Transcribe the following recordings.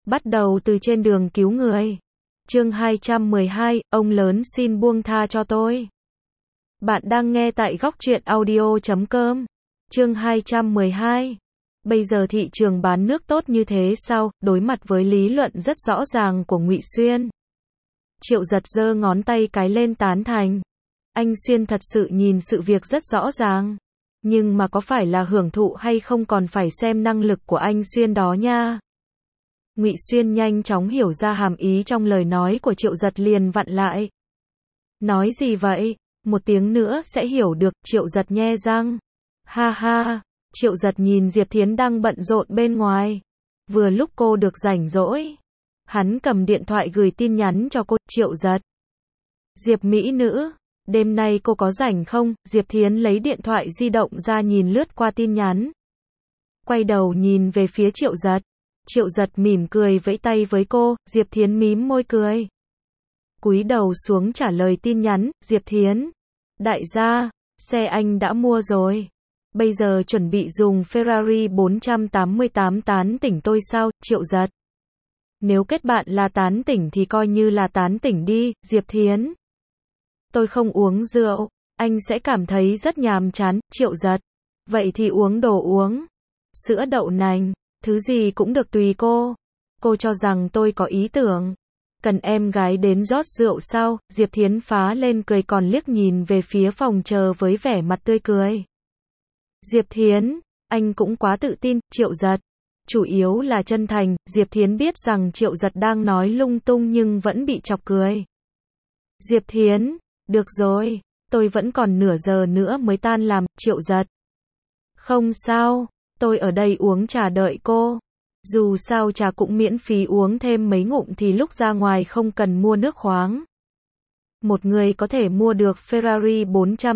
Bắt đầu từ trên đường cứu người. Chương 212, ông lớn xin buông tha cho tôi. Bạn đang nghe tại góc truyện audio.com. Chương 212. Bây giờ thị trường bán nước tốt như thế sao? Đối mặt với lý luận rất rõ ràng của Ngụy Xuyên, Triệu Giật giơ ngón tay cái lên tán thành. Anh Xuyên thật sự nhìn sự việc rất rõ ràng. Nhưng mà có phải là hưởng thụ hay không còn phải xem năng lực của anh Xuyên đó nha. Ngụy Xuyên nhanh chóng hiểu ra hàm ý trong lời nói của Triệu Giật liền vặn lại. Nói gì vậy? Một tiếng nữa sẽ hiểu được, Triệu Giật nhe răng. Ha ha, Triệu Giật nhìn Diệp Thiến đang bận rộn bên ngoài. Vừa lúc cô được rảnh rỗi, hắn cầm điện thoại gửi tin nhắn cho cô. Triệu Giật. Diệp mỹ nữ, đêm nay cô có rảnh không? Diệp Thiến lấy điện thoại di động ra nhìn lướt qua tin nhắn. Quay đầu nhìn về phía Triệu Giật. Triệu Giật mỉm cười vẫy tay với cô, Diệp Thiến mím môi cười. Cúi đầu xuống trả lời tin nhắn, Diệp Thiến. Đại gia, xe anh đã mua rồi. Bây giờ chuẩn bị dùng Ferrari 488 tán tỉnh tôi sao? Triệu Giật. Nếu kết bạn là tán tỉnh thì coi như là tán tỉnh đi, Diệp Thiến. Tôi không uống rượu, anh sẽ cảm thấy rất nhàm chán, Triệu Giật. Vậy thì uống đồ uống. Sữa đậu nành, thứ gì cũng được tùy cô. Cô cho rằng tôi có ý tưởng. Cần em gái đến rót rượu sao? Diệp Thiến phá lên cười còn liếc nhìn về phía phòng chờ với vẻ mặt tươi cười. Diệp Thiến, anh cũng quá tự tin, Triệu Giật. Chủ yếu là chân thành, Diệp Thiến biết rằng Triệu Giật đang nói lung tung nhưng vẫn bị chọc cười. Diệp Thiến, được rồi, tôi vẫn còn nửa giờ nữa mới tan làm, Triệu Giật. Không sao, tôi ở đây uống trà đợi cô. Dù sao trà cũng miễn phí, uống thêm mấy ngụm thì lúc ra ngoài không cần mua nước khoáng. Một người có thể mua được Ferrari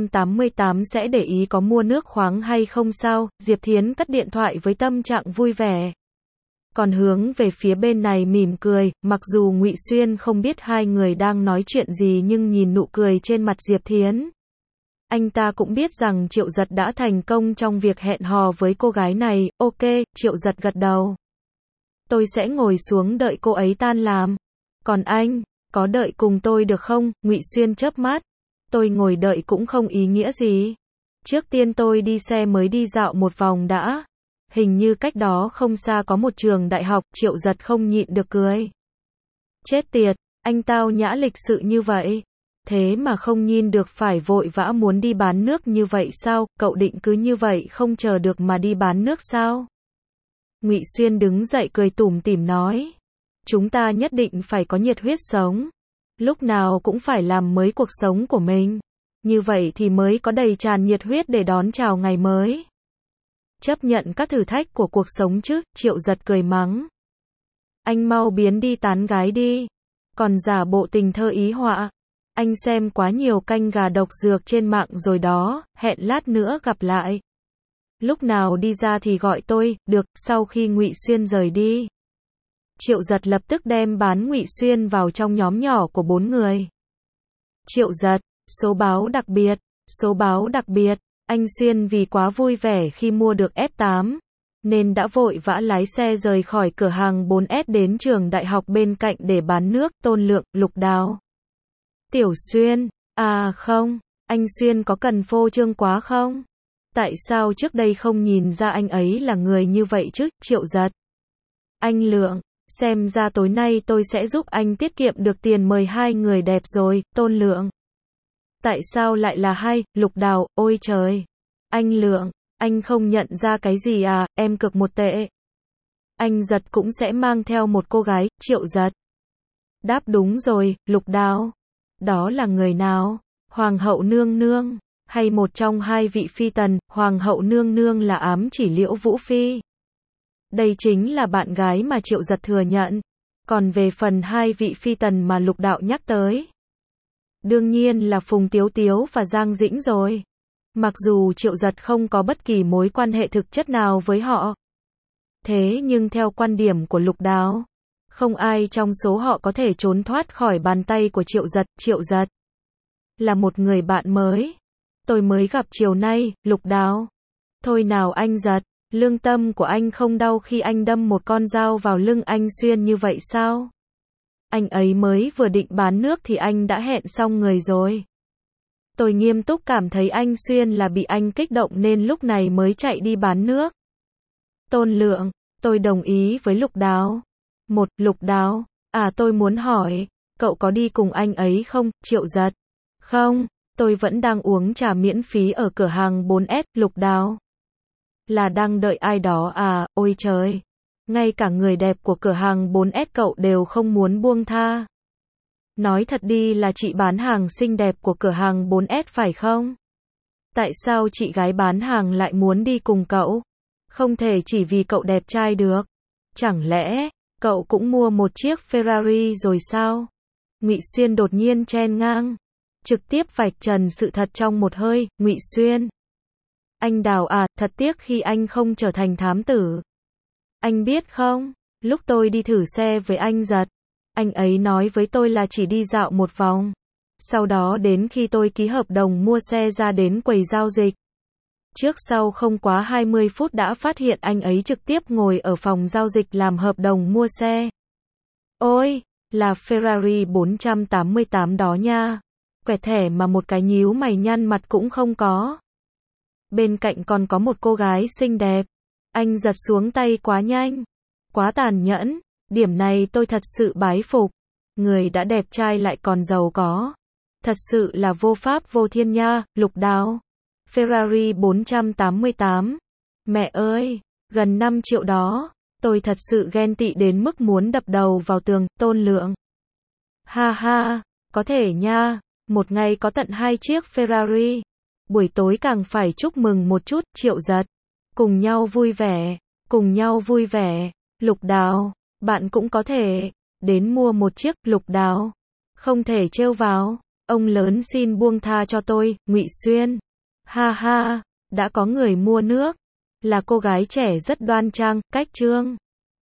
488 sẽ để ý có mua nước khoáng hay không sao? Diệp Thiến cất điện thoại với tâm trạng vui vẻ. Còn hướng về phía bên này mỉm cười, mặc dù Ngụy Xuyên không biết hai người đang nói chuyện gì nhưng nhìn nụ cười trên mặt Diệp Thiến, anh ta cũng biết rằng Triệu Giật đã thành công trong việc hẹn hò với cô gái này. Ok, Triệu Giật gật đầu. Tôi sẽ ngồi xuống đợi cô ấy tan làm. Còn anh, có đợi cùng tôi được không? Ngụy Xuyên chớp mắt. Tôi ngồi đợi cũng không ý nghĩa gì. Trước tiên tôi đi xe mới đi dạo một vòng đã. Hình như cách đó không xa có một trường đại học. Triệu Giật không nhịn được cười. Chết tiệt, anh tao nhã lịch sự như vậy. Thế mà không nhìn được phải vội vã muốn đi bán nước như vậy sao? Cậu định cứ như vậy không chờ được mà đi bán nước sao? Ngụy Xuyên đứng dậy cười tủm tỉm nói. Chúng ta nhất định phải có nhiệt huyết sống. Lúc nào cũng phải làm mới cuộc sống của mình. Như vậy thì mới có đầy tràn nhiệt huyết để đón chào ngày mới. Chấp nhận các thử thách của cuộc sống chứ, Triệu Giật cười mắng. Anh mau biến đi tán gái đi. Còn giả bộ tình thơ ý họa. Anh xem quá nhiều canh gà độc dược trên mạng rồi đó, hẹn lát nữa gặp lại. Lúc nào đi ra thì gọi tôi, được. Sau khi Ngụy Xuyên rời đi, Triệu Giật lập tức đem bán Ngụy Xuyên vào trong nhóm nhỏ của 4 người. Triệu Giật, số báo đặc biệt, số báo đặc biệt. Anh Xuyên vì quá vui vẻ khi mua được F8, nên đã vội vã lái xe rời khỏi cửa hàng 4S đến trường đại học bên cạnh để bán nước. Tôn Lượng, Lục Đào. Tiểu Xuyên, à không, anh Xuyên có cần phô trương quá không? Tại sao trước đây không nhìn ra anh ấy là người như vậy chứ? Triệu Giật. Anh Lượng, xem ra tối nay tôi sẽ giúp anh tiết kiệm được tiền mời hai người đẹp rồi. Tôn Lượng. Tại sao lại là hai? Lục Đào, ôi trời. Anh Lượng, anh không nhận ra cái gì à? Em cực một tệ. Anh Giật cũng sẽ mang theo một cô gái. Triệu Giật. Đáp đúng rồi, Lục Đào. Đó là người nào? Hoàng hậu nương nương, hay một trong hai vị phi tần? Hoàng hậu nương nương là ám chỉ Liễu Vũ Phi. Đây chính là bạn gái mà Triệu Giật thừa nhận. Còn về phần hai vị phi tần mà Lục Đạo nhắc tới, đương nhiên là Phùng Tiếu Tiếu và Giang Dĩnh rồi. Mặc dù Triệu Giật không có bất kỳ mối quan hệ thực chất nào với họ, thế nhưng theo quan điểm của Lục Đạo, không ai trong số họ có thể trốn thoát khỏi bàn tay của Triệu Giật. Triệu Giật là một người bạn mới. Tôi mới gặp chiều nay, Lục Đào. Thôi nào anh Giật, Lương tâm của anh không đau khi anh đâm một con dao vào lưng anh Xuyên như vậy sao? Anh ấy mới vừa định bán nước thì anh đã hẹn xong người rồi. Tôi nghiêm túc cảm thấy anh Xuyên là bị anh kích động nên lúc này mới chạy đi bán nước. Tôn Lượng, tôi đồng ý với Lục Đào. Lục Đào, tôi muốn hỏi, cậu có đi cùng anh ấy không? Triệu Giật. Không, tôi vẫn đang uống trà miễn phí ở cửa hàng 4S. Lục Đào. Là đang đợi ai đó à? Ôi trời. Ngay cả người đẹp của cửa hàng 4S cậu đều không muốn buông tha. Nói thật đi, là chị bán hàng xinh đẹp của cửa hàng 4S phải không? Tại sao chị gái bán hàng lại muốn đi cùng cậu? Không thể chỉ vì cậu đẹp trai được. Chẳng lẽ cậu cũng mua một chiếc Ferrari rồi sao? Ngụy Xuyên đột nhiên chen ngang, trực tiếp vạch trần sự thật trong một hơi. Ngụy Xuyên, anh Đào à, thật tiếc khi anh không trở thành thám tử. Anh biết không, lúc tôi đi thử xe với anh Giật, anh ấy nói với tôi là chỉ đi dạo một vòng. Sau đó đến khi tôi ký hợp đồng mua xe ra đến quầy giao dịch, trước sau không quá 20 phút đã phát hiện anh ấy trực tiếp ngồi ở phòng giao dịch làm hợp đồng mua xe. Ôi, là Ferrari 488 đó nha. Quẹt thẻ mà một cái nhíu mày nhăn mặt cũng không có. Bên cạnh còn có một cô gái xinh đẹp. Anh Giật xuống tay quá nhanh, quá tàn nhẫn. Điểm này tôi thật sự bái phục. Người đã đẹp trai lại còn giàu có. Thật sự là vô pháp vô thiên nha. Lục Đào. Ferrari 488. Mẹ ơi, gần 5 triệu đó. Tôi thật sự ghen tị đến mức muốn đập đầu vào tường. Tôn Lượng. Ha ha, có thể nha. Một ngày có tận 2 chiếc Ferrari. Buổi tối càng phải chúc mừng một chút. Triệu Giật. Cùng nhau vui vẻ. Cùng nhau vui vẻ. Lục Đào, bạn cũng có thể đến mua một chiếc. Lục Đào. Không thể trêu vào. Ông lớn xin buông tha cho tôi. Ngụy Xuyên. Ha ha, đã có người mua nước. Là cô gái trẻ rất đoan trang, cách trương.